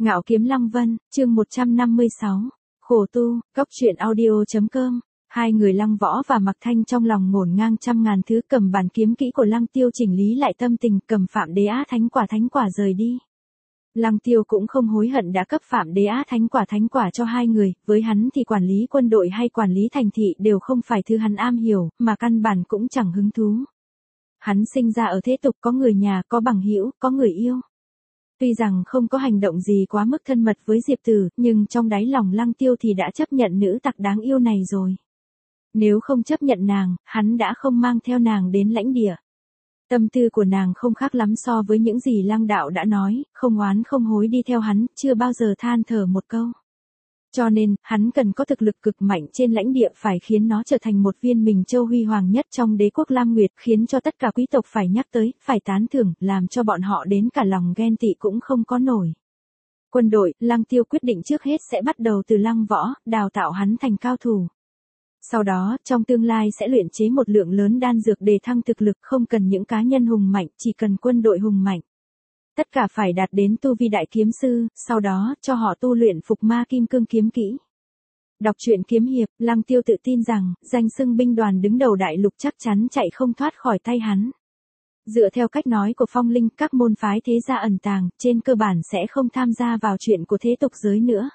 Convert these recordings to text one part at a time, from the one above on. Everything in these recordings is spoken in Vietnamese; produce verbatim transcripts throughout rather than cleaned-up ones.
Ngạo Kiếm Lăng Vân, chương một trăm năm mươi sáu. Khổ tu, Cốc Truyện Audio.com. Hai người Lăng Võ và Mặc Thanh trong lòng ngổn ngang trăm ngàn thứ, cầm bản kiếm kỹ của Lăng Tiêu chỉnh lý lại tâm tình, cầm Phạm Đế Á Thánh Quả Thánh Quả rời đi. Lăng Tiêu cũng không hối hận đã cấp Phạm Đế Á Thánh Quả Thánh Quả cho hai người, với hắn thì quản lý quân đội hay quản lý thành thị đều không phải thứ hắn am hiểu, mà căn bản cũng chẳng hứng thú. Hắn sinh ra ở thế tục, có người nhà, có bằng hữu, có người yêu. Tuy rằng không có hành động gì quá mức thân mật với Diệp Tử, nhưng trong đáy lòng Lăng Tiêu thì đã chấp nhận nữ tặc đáng yêu này rồi. Nếu không chấp nhận nàng, hắn đã không mang theo nàng đến lãnh địa. Tâm tư của nàng không khác lắm so với những gì Lăng Đạo đã nói, không oán không hối đi theo hắn, chưa bao giờ than thở một câu. Cho nên, hắn cần có thực lực cực mạnh trên lãnh địa, phải khiến nó trở thành một viên Minh Châu huy hoàng nhất trong đế quốc Lam Nguyệt, khiến cho tất cả quý tộc phải nhắc tới, phải tán thưởng, làm cho bọn họ đến cả lòng ghen tị cũng không có nổi. Quân đội, Lăng Tiêu quyết định trước hết sẽ bắt đầu từ Lăng Võ, đào tạo hắn thành cao thủ. Sau đó, trong tương lai sẽ luyện chế một lượng lớn đan dược để thăng thực lực, không cần những cá nhân hùng mạnh, chỉ cần quân đội hùng mạnh. Tất cả phải đạt đến tu vi đại kiếm sư, sau đó, cho họ tu luyện Phục Ma Kim Cương kiếm kỹ. Đọc truyện kiếm hiệp, Lăng Tiêu tự tin rằng, danh xưng binh đoàn đứng đầu đại lục chắc chắn chạy không thoát khỏi tay hắn. Dựa theo cách nói của Phong Linh, các môn phái thế gia ẩn tàng, trên cơ bản sẽ không tham gia vào chuyện của thế tục giới nữa.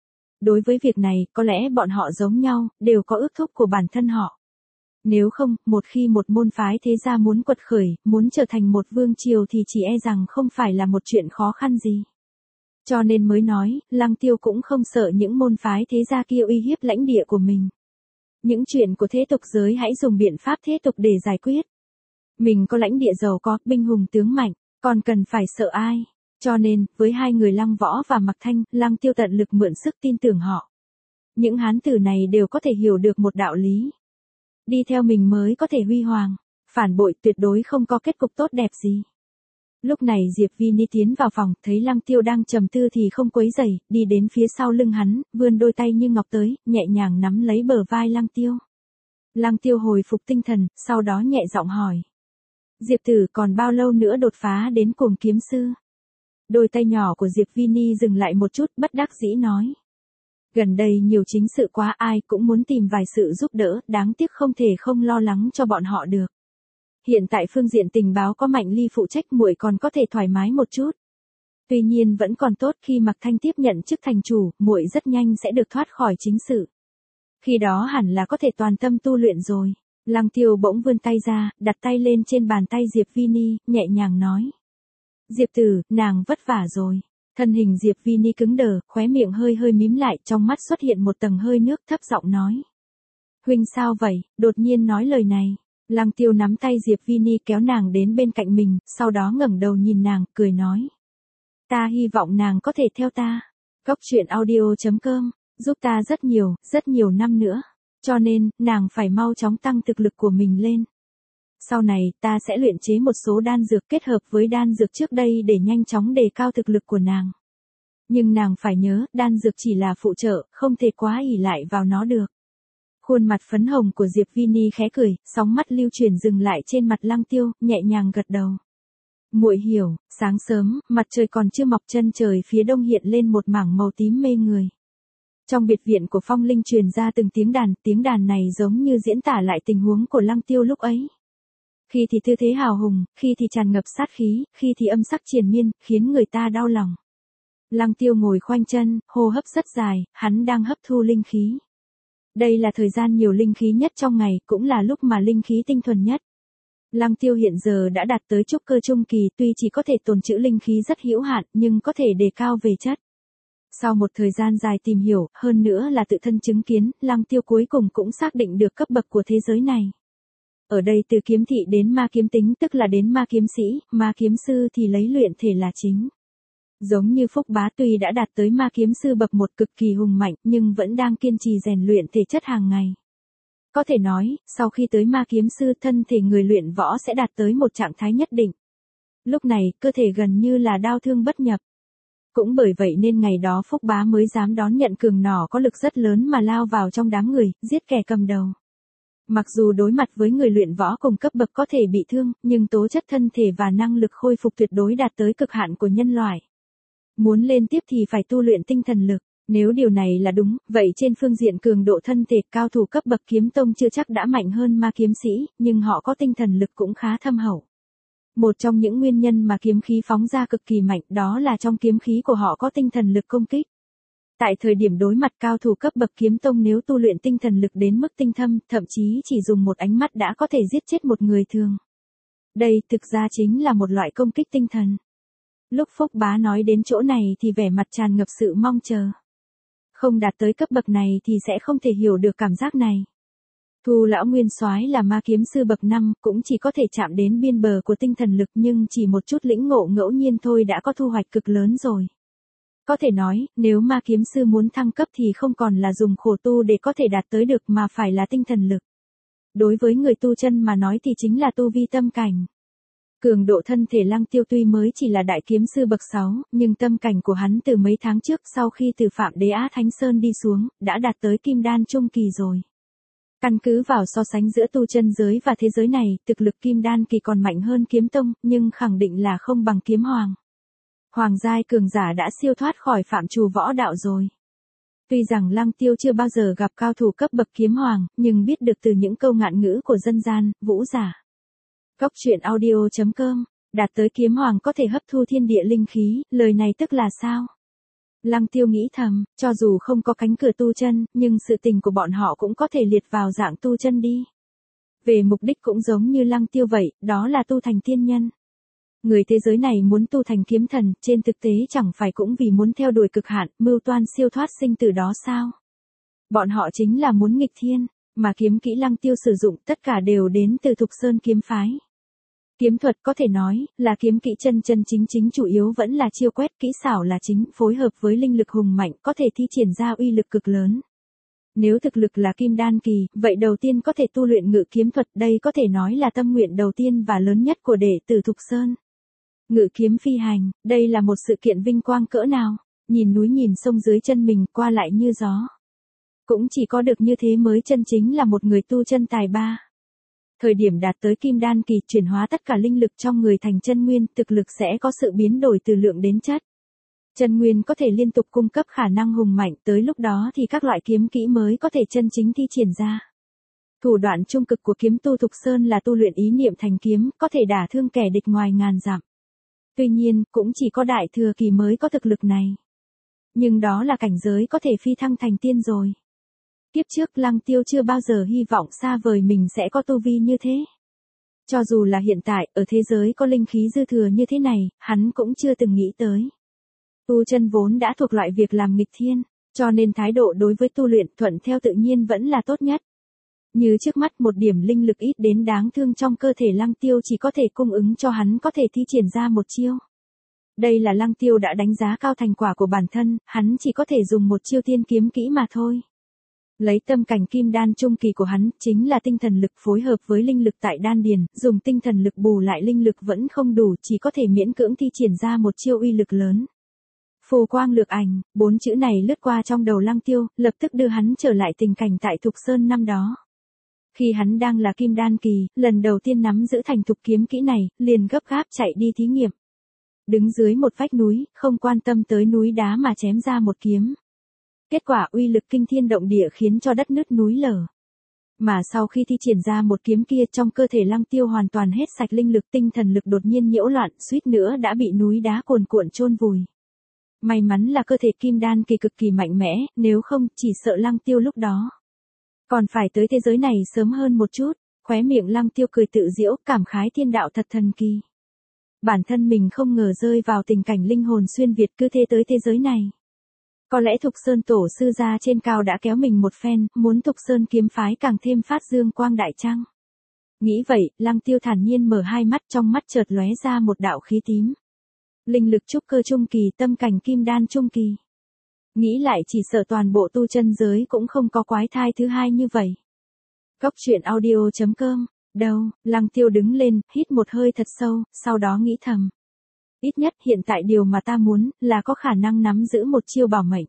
Đối với việc này, có lẽ bọn họ giống nhau, đều có ước thúc của bản thân họ. Nếu không, một khi một môn phái thế gia muốn quật khởi, muốn trở thành một vương triều thì chỉ e rằng không phải là một chuyện khó khăn gì. Cho nên mới nói, Lăng Tiêu cũng không sợ những môn phái thế gia kia uy hiếp lãnh địa của mình. Những chuyện của thế tục giới hãy dùng biện pháp thế tục để giải quyết. Mình có lãnh địa giàu có, binh hùng tướng mạnh, còn cần phải sợ ai. Cho nên, với hai người Lăng Võ và Mặc Thanh, Lăng Tiêu tận lực mượn sức tin tưởng họ. Những hán tử này đều có thể hiểu được một đạo lý. Đi theo mình mới có thể huy hoàng, phản bội tuyệt đối không có kết cục tốt đẹp gì. Lúc này Diệp Vi Ni tiến vào phòng, thấy Lăng Tiêu đang trầm tư thì không quấy rầy, đi đến phía sau lưng hắn, vươn đôi tay như ngọc tới, nhẹ nhàng nắm lấy bờ vai Lăng Tiêu. Lăng Tiêu hồi phục tinh thần, sau đó nhẹ giọng hỏi. Diệp Tử còn bao lâu nữa đột phá đến Cuồng Kiếm Sư? Đôi tay nhỏ của Diệp Vi Ni dừng lại một chút, bất đắc dĩ nói. Gần đây nhiều chính sự quá, ai cũng muốn tìm vài sự giúp đỡ, đáng tiếc không thể không lo lắng cho bọn họ được. Hiện tại phương diện tình báo có Mạnh Ly phụ trách, muội còn có thể thoải mái một chút. Tuy nhiên vẫn còn tốt, khi Mặc Thanh tiếp nhận chức thành chủ, muội rất nhanh sẽ được thoát khỏi chính sự. Khi đó hẳn là có thể toàn tâm tu luyện rồi. Lăng Tiêu bỗng vươn tay ra, đặt tay lên trên bàn tay Diệp Vi Ni, nhẹ nhàng nói. Diệp Tử, nàng vất vả rồi. Thân hình Diệp Vi Ni cứng đờ, khóe miệng hơi hơi mím lại, trong mắt xuất hiện một tầng hơi nước, thấp giọng nói. Huynh sao vậy, đột nhiên nói lời này. Lăng Tiêu nắm tay Diệp Vi Ni kéo nàng đến bên cạnh mình, sau đó ngẩng đầu nhìn nàng, cười nói. Ta hy vọng nàng có thể theo ta. Cốc Truyện Audio.com, giúp ta rất nhiều, rất nhiều năm nữa. Cho nên, nàng phải mau chóng tăng thực lực của mình lên. Sau này, ta sẽ luyện chế một số đan dược kết hợp với đan dược trước đây để nhanh chóng đề cao thực lực của nàng. Nhưng nàng phải nhớ, đan dược chỉ là phụ trợ, không thể quá ỷ lại vào nó được. Khuôn mặt phấn hồng của Diệp Vi Ni khẽ cười, sóng mắt lưu chuyển dừng lại trên mặt Lăng Tiêu, nhẹ nhàng gật đầu. Muội hiểu. Sáng sớm, mặt trời còn chưa mọc, chân trời phía đông hiện lên một mảng màu tím mê người. Trong biệt viện của Phong Linh truyền ra từng tiếng đàn, tiếng đàn này giống như diễn tả lại tình huống của Lăng Tiêu lúc ấy. Khi thì tư thế hào hùng, khi thì tràn ngập sát khí, khi thì âm sắc triền miên, khiến người ta đau lòng. Lăng Tiêu ngồi khoanh chân, hô hấp rất dài, hắn đang hấp thu linh khí. Đây là thời gian nhiều linh khí nhất trong ngày, cũng là lúc mà linh khí tinh thuần nhất. Lăng Tiêu hiện giờ đã đạt tới trúc cơ trung kỳ, tuy chỉ có thể tồn trữ linh khí rất hữu hạn, nhưng có thể đề cao về chất. Sau một thời gian dài tìm hiểu, hơn nữa là tự thân chứng kiến, Lăng Tiêu cuối cùng cũng xác định được cấp bậc của thế giới này. Ở đây từ kiếm thị đến ma kiếm tính, tức là đến ma kiếm sĩ, ma kiếm sư thì lấy luyện thể là chính. Giống như Phúc Bá tuy đã đạt tới ma kiếm sư bậc một cực kỳ hùng mạnh, nhưng vẫn đang kiên trì rèn luyện thể chất hàng ngày. Có thể nói, sau khi tới ma kiếm sư, thân thể người luyện võ sẽ đạt tới một trạng thái nhất định. Lúc này, cơ thể gần như là đao thương bất nhập. Cũng bởi vậy nên ngày đó Phúc Bá mới dám đón nhận cường nỏ có lực rất lớn mà lao vào trong đám người, giết kẻ cầm đầu. Mặc dù đối mặt với người luyện võ cùng cấp bậc có thể bị thương, nhưng tố chất thân thể và năng lực khôi phục tuyệt đối đạt tới cực hạn của nhân loại. Muốn lên tiếp thì phải tu luyện tinh thần lực. Nếu điều này là đúng, vậy trên phương diện cường độ thân thể, cao thủ cấp bậc kiếm tông chưa chắc đã mạnh hơn ma kiếm sĩ, nhưng họ có tinh thần lực cũng khá thâm hậu. Một trong những nguyên nhân mà kiếm khí phóng ra cực kỳ mạnh đó là trong kiếm khí của họ có tinh thần lực công kích. Tại thời điểm đối mặt cao thủ cấp bậc kiếm tông, nếu tu luyện tinh thần lực đến mức tinh thâm, thậm chí chỉ dùng một ánh mắt đã có thể giết chết một người thường. Đây thực ra chính là một loại công kích tinh thần. Lúc Phúc Bá nói đến chỗ này thì vẻ mặt tràn ngập sự mong chờ. Không đạt tới cấp bậc này thì sẽ không thể hiểu được cảm giác này. Thu lão nguyên soái là ma kiếm sư bậc năm, cũng chỉ có thể chạm đến biên bờ của tinh thần lực, nhưng chỉ một chút lĩnh ngộ ngẫu nhiên thôi đã có thu hoạch cực lớn rồi. Có thể nói, nếu ma kiếm sư muốn thăng cấp thì không còn là dùng khổ tu để có thể đạt tới được mà phải là tinh thần lực. Đối với người tu chân mà nói thì chính là tu vi tâm cảnh. Cường độ thân thể Lăng Tiêu tuy mới chỉ là đại kiếm sư bậc sáu, nhưng tâm cảnh của hắn từ mấy tháng trước sau khi từ Phạm Đế Á Thánh Sơn đi xuống, đã đạt tới kim đan trung kỳ rồi. Căn cứ vào so sánh giữa tu chân giới và thế giới này, thực lực kim đan kỳ còn mạnh hơn kiếm tông, nhưng khẳng định là không bằng kiếm hoàng. Hoàng giai cường giả đã siêu thoát khỏi phạm trù võ đạo rồi. Tuy rằng Lăng Tiêu chưa bao giờ gặp cao thủ cấp bậc kiếm hoàng, nhưng biết được từ những câu ngạn ngữ của dân gian, vũ giả. Cốc truyện audio chấm com, đạt tới kiếm hoàng có thể hấp thu thiên địa linh khí, lời này tức là sao? Lăng Tiêu nghĩ thầm, cho dù không có cánh cửa tu chân, nhưng sự tình của bọn họ cũng có thể liệt vào dạng tu chân đi. Về mục đích cũng giống như Lăng Tiêu vậy, đó là tu thành tiên nhân. Người thế giới này muốn tu thành kiếm thần, trên thực tế chẳng phải cũng vì muốn theo đuổi cực hạn, mưu toan siêu thoát sinh tử đó sao? Bọn họ chính là muốn nghịch thiên, mà kiếm kỹ Lăng Tiêu sử dụng tất cả đều đến từ Thục Sơn kiếm phái. Kiếm thuật có thể nói là kiếm kỹ chân chân chính chính, chủ yếu vẫn là chiêu quét, kỹ xảo là chính, phối hợp với linh lực hùng mạnh có thể thi triển ra uy lực cực lớn. Nếu thực lực là kim đan kỳ, vậy đầu tiên có thể tu luyện ngự kiếm thuật, đây có thể nói là tâm nguyện đầu tiên và lớn nhất của đệ tử Thục Sơn. Ngự kiếm phi hành, đây là một sự kiện vinh quang cỡ nào, nhìn núi nhìn sông dưới chân mình qua lại như gió. Cũng chỉ có được như thế mới chân chính là một người tu chân tài ba. Thời điểm đạt tới kim đan kỳ, chuyển hóa tất cả linh lực trong người thành chân nguyên, thực lực sẽ có sự biến đổi từ lượng đến chất. Chân nguyên có thể liên tục cung cấp khả năng hùng mạnh, tới lúc đó thì các loại kiếm kỹ mới có thể chân chính thi triển ra. Thủ đoạn trung cực của kiếm tu Thục Sơn là tu luyện ý niệm thành kiếm, có thể đả thương kẻ địch ngoài ngàn dặm. Tuy nhiên, cũng chỉ có đại thừa kỳ mới có thực lực này. Nhưng đó là cảnh giới có thể phi thăng thành tiên rồi. Kiếp trước Lăng Tiêu chưa bao giờ hy vọng xa vời mình sẽ có tu vi như thế. Cho dù là hiện tại, ở thế giới có linh khí dư thừa như thế này, hắn cũng chưa từng nghĩ tới. Tu chân vốn đã thuộc loại việc làm nghịch thiên, cho nên thái độ đối với tu luyện thuận theo tự nhiên vẫn là tốt nhất. Như trước mắt một điểm linh lực ít đến đáng thương trong cơ thể Lăng Tiêu chỉ có thể cung ứng cho hắn có thể thi triển ra một chiêu. Đây là Lăng Tiêu đã đánh giá cao thành quả của bản thân, hắn chỉ có thể dùng một chiêu tiên kiếm kỹ mà thôi. Lấy tâm cảnh kim đan trung kỳ của hắn, chính là tinh thần lực phối hợp với linh lực tại đan điền, dùng tinh thần lực bù lại linh lực vẫn không đủ, chỉ có thể miễn cưỡng thi triển ra một chiêu uy lực lớn. Phù quang lược ảnh, bốn chữ này lướt qua trong đầu Lăng Tiêu, lập tức đưa hắn trở lại tình cảnh tại Thục Sơn năm đó. Khi hắn đang là kim đan kỳ, lần đầu tiên nắm giữ thành thục kiếm kỹ này, liền gấp gáp chạy đi thí nghiệm. Đứng dưới một vách núi, không quan tâm tới núi đá mà chém ra một kiếm. Kết quả uy lực kinh thiên động địa khiến cho đất nứt núi lở. Mà sau khi thi triển ra một kiếm kia, trong cơ thể Lăng Tiêu hoàn toàn hết sạch linh lực, tinh thần lực đột nhiên nhiễu loạn, suýt nữa đã bị núi đá cuồn cuộn chôn vùi. May mắn là cơ thể kim đan kỳ cực kỳ mạnh mẽ, nếu không chỉ sợ Lăng Tiêu lúc đó còn phải tới thế giới này sớm hơn một chút. Khóe miệng Lăng Tiêu cười tự giễu, cảm khái thiên đạo thật thần kỳ. Bản thân mình không ngờ rơi vào tình cảnh linh hồn xuyên việt cứ thế tới thế giới này. Có lẽ Thục Sơn tổ sư ra trên cao đã kéo mình một phen, muốn Thục Sơn kiếm phái càng thêm phát dương quang đại chăng? Nghĩ vậy, Lăng Tiêu thản nhiên mở hai mắt, trong mắt chợt lóe ra một đạo khí tím. Linh lực trúc cơ trung kỳ, tâm cảnh kim đan trung kỳ. Nghĩ lại chỉ sợ toàn bộ tu chân giới cũng không có quái thai thứ hai như vậy. Cốc truyện audio chấm com, đâu, Lăng Tiêu đứng lên, hít một hơi thật sâu, sau đó nghĩ thầm. Ít nhất hiện tại điều mà ta muốn, là có khả năng nắm giữ một chiêu bảo mệnh.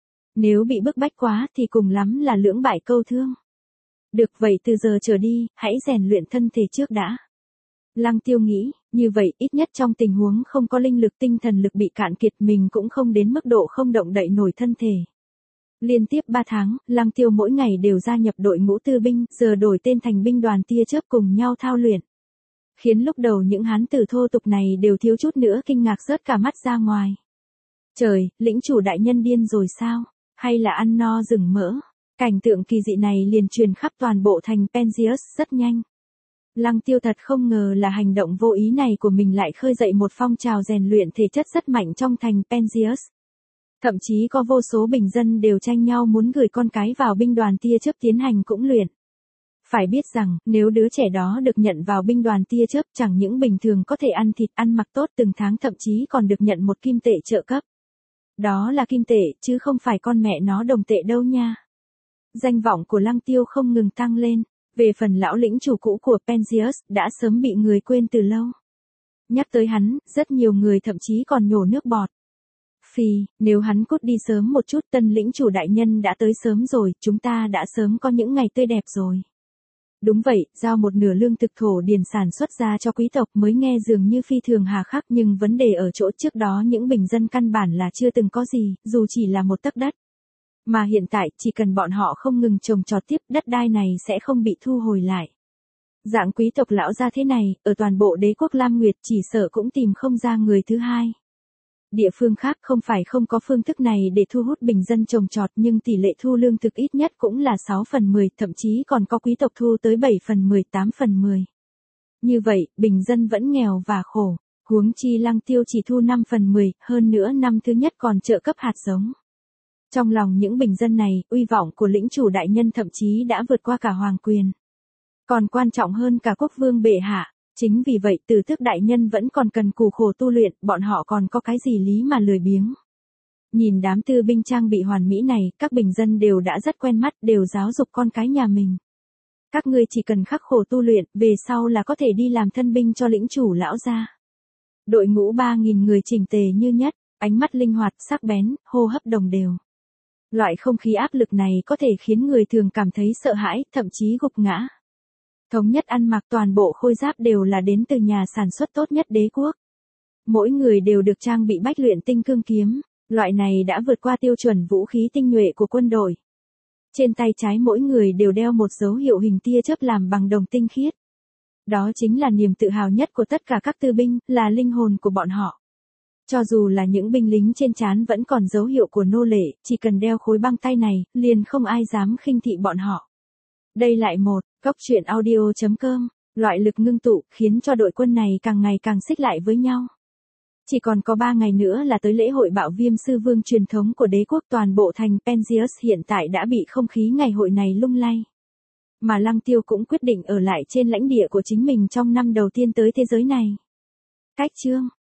Nếu bị bức bách quá thì cùng lắm là lưỡng bại câu thương. Được vậy từ giờ trở đi, hãy rèn luyện thân thể trước đã. Lăng Tiêu nghĩ, Như vậy, ít nhất trong tình huống không có linh lực tinh thần lực bị cạn kiệt mình cũng không đến mức độ không động đậy nổi thân thể. Liên tiếp ba tháng, Lăng Tiêu mỗi ngày đều gia nhập đội ngũ tư binh, giờ đổi tên thành binh đoàn tia chớp cùng nhau thao luyện. Khiến lúc đầu những hán tử thô tục này đều thiếu chút nữa kinh ngạc rớt cả mắt ra ngoài. Trời, lĩnh chủ đại nhân điên rồi sao? Hay là ăn no rừng mỡ? Cảnh tượng kỳ dị này liền truyền khắp toàn bộ thành Penzius rất nhanh. Lăng Tiêu thật không ngờ là hành động vô ý này của mình lại khơi dậy một phong trào rèn luyện thể chất rất mạnh trong thành Penzius. Thậm chí có vô số bình dân đều tranh nhau muốn gửi con cái vào binh đoàn tia chớp tiến hành cũng luyện. Phải biết rằng, nếu đứa trẻ đó được nhận vào binh đoàn tia chớp chẳng những bình thường có thể ăn thịt ăn mặc tốt từng tháng thậm chí còn được nhận một kim tệ trợ cấp. Đó là kim tệ, chứ không phải con mẹ nó đồng tệ đâu nha. Danh vọng của Lăng Tiêu không ngừng tăng lên. Về phần lão lĩnh chủ cũ của Penzius, đã sớm bị người quên từ lâu. Nhắc tới hắn, rất nhiều người thậm chí còn nhổ nước bọt. Phì, nếu hắn cút đi sớm một chút tân lĩnh chủ đại nhân đã tới sớm rồi, chúng ta đã sớm có những ngày tươi đẹp rồi. Đúng vậy, giao một nửa lương thực thổ điền sản xuất ra cho quý tộc mới nghe dường như phi thường hà khắc nhưng vấn đề ở chỗ trước đó những bình dân căn bản là chưa từng có gì, dù chỉ là một tấc đất. Mà hiện tại, chỉ cần bọn họ không ngừng trồng trọt tiếp, đất đai này sẽ không bị thu hồi lại. Dạng quý tộc lão gia thế này, ở toàn bộ đế quốc Lam Nguyệt chỉ sợ cũng tìm không ra người thứ hai. Địa phương khác không phải không có phương thức này để thu hút bình dân trồng trọt nhưng tỷ lệ thu lương thực ít nhất cũng là sáu phần mười, thậm chí còn có quý tộc thu tới bảy phần mười, tám phần mười. Như vậy, bình dân vẫn nghèo và khổ, huống chi Lăng Tiêu chỉ thu năm phần mười, hơn nữa năm thứ nhất còn trợ cấp hạt giống. Trong lòng những bình dân này, uy vọng của lĩnh chủ đại nhân thậm chí đã vượt qua cả hoàng quyền. Còn quan trọng hơn cả quốc vương bệ hạ, chính vì vậy Tử Tước đại nhân vẫn còn cần cù khổ tu luyện, bọn họ còn có cái gì lý mà lười biếng. Nhìn đám tư binh trang bị hoàn mỹ này, các bình dân đều đã rất quen mắt, đều giáo dục con cái nhà mình. Các ngươi chỉ cần khắc khổ tu luyện, về sau là có thể đi làm thân binh cho lĩnh chủ lão gia. Đội ngũ ba nghìn người chỉnh tề như nhất, ánh mắt linh hoạt, sắc bén, hô hấp đồng đều. Loại không khí áp lực này có thể khiến người thường cảm thấy sợ hãi, thậm chí gục ngã. Thống nhất ăn mặc toàn bộ khôi giáp đều là đến từ nhà sản xuất tốt nhất đế quốc. Mỗi người đều được trang bị bách luyện tinh cương kiếm, loại này đã vượt qua tiêu chuẩn vũ khí tinh nhuệ của quân đội. Trên tay trái mỗi người đều đeo một dấu hiệu hình tia chớp làm bằng đồng tinh khiết. Đó chính là niềm tự hào nhất của tất cả các tư binh, là linh hồn của bọn họ. Cho dù là những binh lính trên trán vẫn còn dấu hiệu của nô lệ, chỉ cần đeo khối băng tay này, liền không ai dám khinh thị bọn họ. Đây lại một, góc truyện audio chấm com, loại lực ngưng tụ, khiến cho đội quân này càng ngày càng xích lại với nhau. Chỉ còn có ba ngày nữa là tới lễ hội bạo viêm sư vương truyền thống của đế quốc toàn bộ thành Penzius hiện tại đã bị không khí ngày hội này lung lay. Mà Lăng Tiêu cũng quyết định ở lại trên lãnh địa của chính mình trong năm đầu tiên tới thế giới này. Cách chương